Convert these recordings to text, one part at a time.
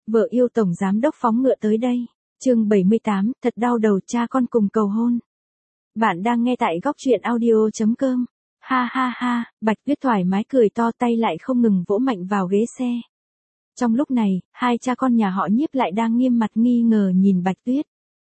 Vợ yêu tổng giám đốc phóng ngựa tới đây. Chương 78, thật đau đầu cha con cùng cầu hôn. Bạn đang nghe tại góc truyện audio.com. Ha ha ha, Bạch Tuyết thoải mái cười to, tay lại không ngừng vỗ mạnh vào ghế xe. Trong lúc này, hai cha con nhà họ Nhiếp lại đang nghiêm mặt nghi ngờ nhìn Bạch Tuyết.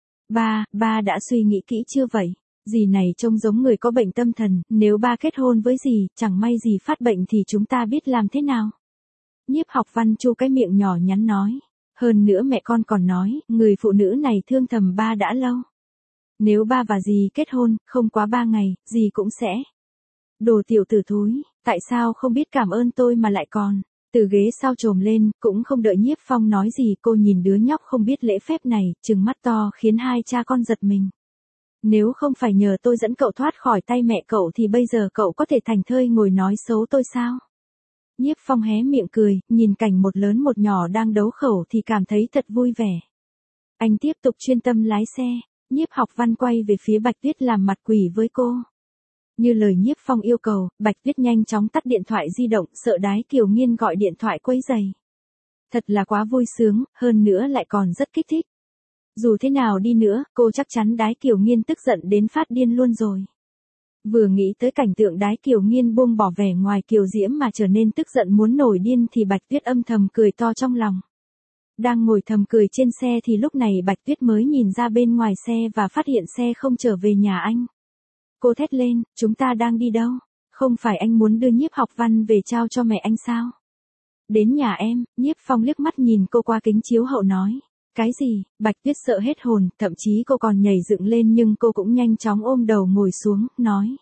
Ba đã suy nghĩ kỹ chưa vậy? Dì này trông giống người có bệnh tâm thần, nếu ba kết hôn với dì, chẳng may dì phát bệnh thì chúng ta biết làm thế nào? Nhiếp Học Văn chu cái miệng nhỏ nhắn nói. Hơn nữa mẹ con còn nói, người phụ nữ này thương thầm ba đã lâu. Nếu ba và dì kết hôn, không quá 3 ngày, dì cũng sẽ. Đồ tiểu tử thúi, tại sao không biết cảm ơn tôi mà lại còn. Từ ghế sau trồm lên, cũng không đợi Nhiếp Phong nói gì, cô nhìn đứa nhóc không biết lễ phép này, trừng mắt to khiến hai cha con giật mình. Nếu không phải nhờ tôi dẫn cậu thoát khỏi tay mẹ cậu thì bây giờ cậu có thể thành thơi ngồi nói xấu tôi sao? Nhiếp Phong hé miệng cười, nhìn cảnh một lớn một nhỏ đang đấu khẩu thì cảm thấy thật vui vẻ. Anh tiếp tục chuyên tâm lái xe, Nhiếp Học Văn quay về phía Bạch Tuyết làm mặt quỷ với cô. Như lời Nhiếp Phong yêu cầu, Bạch Tuyết nhanh chóng tắt điện thoại di động, sợ Đái Kiều Nghiên gọi điện thoại quấy rầy. Thật là quá vui sướng, hơn nữa lại còn rất kích thích. Dù thế nào đi nữa, cô chắc chắn Đái Kiều Nghiên tức giận đến phát điên luôn rồi. Vừa nghĩ tới cảnh tượng Đái Kiều Nghiên buông bỏ vẻ ngoài kiều diễm mà trở nên tức giận muốn nổi điên thì Bạch Tuyết âm thầm cười to trong lòng. Đang ngồi thầm cười trên xe thì lúc này Bạch Tuyết mới nhìn ra bên ngoài xe và phát hiện xe không trở về nhà anh. Cô thét lên, chúng ta đang đi đâu? Không phải anh muốn đưa Nhiếp Học Văn về trao cho mẹ anh sao? Đến nhà em, Nhiếp Phong liếc mắt nhìn cô qua kính chiếu hậu nói. Cái gì? Bạch Tuyết sợ hết hồn, thậm chí cô còn nhảy dựng lên nhưng cô cũng nhanh chóng ôm đầu ngồi xuống, nói.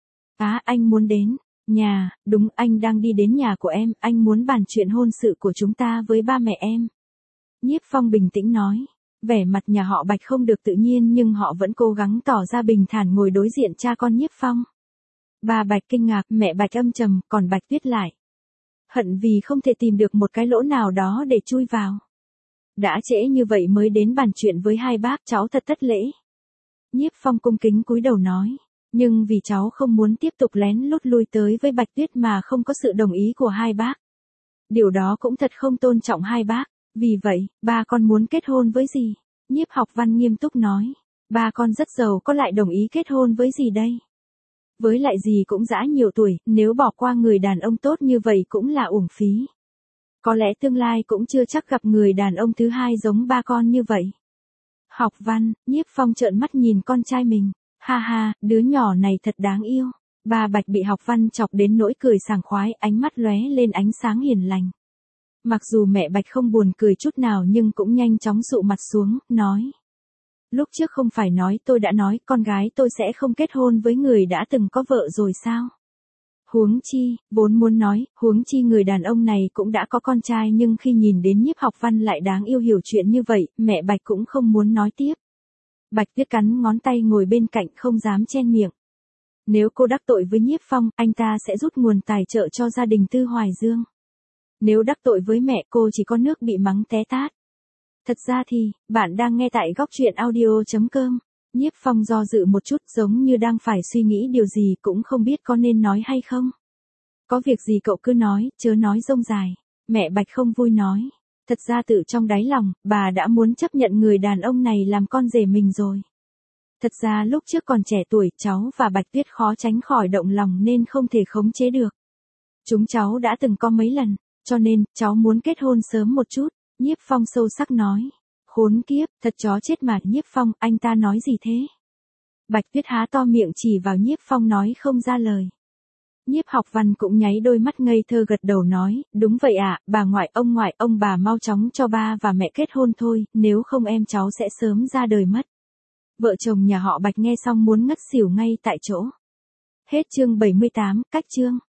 Anh muốn đến nhà, đúng, anh đang đi đến nhà của em, anh muốn bàn chuyện hôn sự của chúng ta với ba mẹ em. Nhiếp Phong bình tĩnh nói. Vẻ mặt nhà họ Bạch không được tự nhiên nhưng họ vẫn cố gắng tỏ ra bình thản ngồi đối diện cha con Nhiếp Phong. Bà Bạch kinh ngạc, mẹ Bạch âm trầm, còn Bạch Tuyết lại hận vì không thể tìm được một cái lỗ nào đó để chui vào. Đã trễ như vậy mới đến bàn chuyện với hai bác, cháu thật thất lễ. Nhiếp Phong cung kính cúi đầu nói, nhưng vì cháu không muốn tiếp tục lén lút lui tới với Bạch Tuyết mà không có sự đồng ý của hai bác. Điều đó cũng thật không tôn trọng hai bác, vì vậy, ba con muốn kết hôn với dì. Nhiếp Học Văn nghiêm túc nói, ba con rất giàu có lại đồng ý kết hôn với dì đây. Với lại dì cũng đã nhiều tuổi, nếu bỏ qua người đàn ông tốt như vậy cũng là uổng phí. Có lẽ tương lai cũng chưa chắc gặp người đàn ông thứ hai giống ba con như vậy. Học Văn, Nhiếp Phong trợn mắt nhìn con trai mình. Ha ha, đứa nhỏ này thật đáng yêu. Bà Bạch bị Học Văn chọc đến nỗi cười sảng khoái, ánh mắt lóe lên ánh sáng hiền lành. Mặc dù mẹ Bạch không buồn cười chút nào nhưng cũng nhanh chóng dụ mặt xuống, nói. Lúc trước không phải nói tôi đã nói con gái tôi sẽ không kết hôn với người đã từng có vợ rồi sao? Huống chi, vốn muốn nói, huống chi người đàn ông này cũng đã có con trai nhưng khi nhìn đến Nhiếp Học Văn lại đáng yêu hiểu chuyện như vậy, mẹ Bạch cũng không muốn nói tiếp. Bạch Tuyết cắn ngón tay ngồi bên cạnh không dám chen miệng. Nếu cô đắc tội với Nhiếp Phong, anh ta sẽ rút nguồn tài trợ cho gia đình Tư Hoài Dương. Nếu đắc tội với mẹ cô chỉ có nước bị mắng té tát. Thật ra thì, bạn đang nghe tại góc truyện audio.com. Nhiếp Phong do dự một chút giống như đang phải suy nghĩ điều gì cũng không biết có nên nói hay không. Có việc gì cậu cứ nói, chớ nói rông dài. Mẹ Bạch không vui nói. Thật ra tự trong đáy lòng, bà đã muốn chấp nhận người đàn ông này làm con rể mình rồi. Thật ra lúc trước còn trẻ tuổi, cháu và Bạch Tuyết khó tránh khỏi động lòng nên không thể khống chế được. Chúng cháu đã từng có mấy lần, cho nên, cháu muốn kết hôn sớm một chút. Nhiếp Phong sâu sắc nói. Khốn kiếp, thật chó chết mà. Nhiếp Phong, anh ta nói gì thế? Bạch Tuyết há to miệng chỉ vào Nhiếp Phong nói không ra lời. Nhiếp Học Văn cũng nháy đôi mắt ngây thơ gật đầu nói, đúng vậy ạ, bà ngoại, ông bà mau chóng cho ba và mẹ kết hôn thôi, nếu không em cháu sẽ sớm ra đời mất. Vợ chồng nhà họ Bạch nghe xong muốn ngất xỉu ngay tại chỗ. Hết chương 78, cách chương.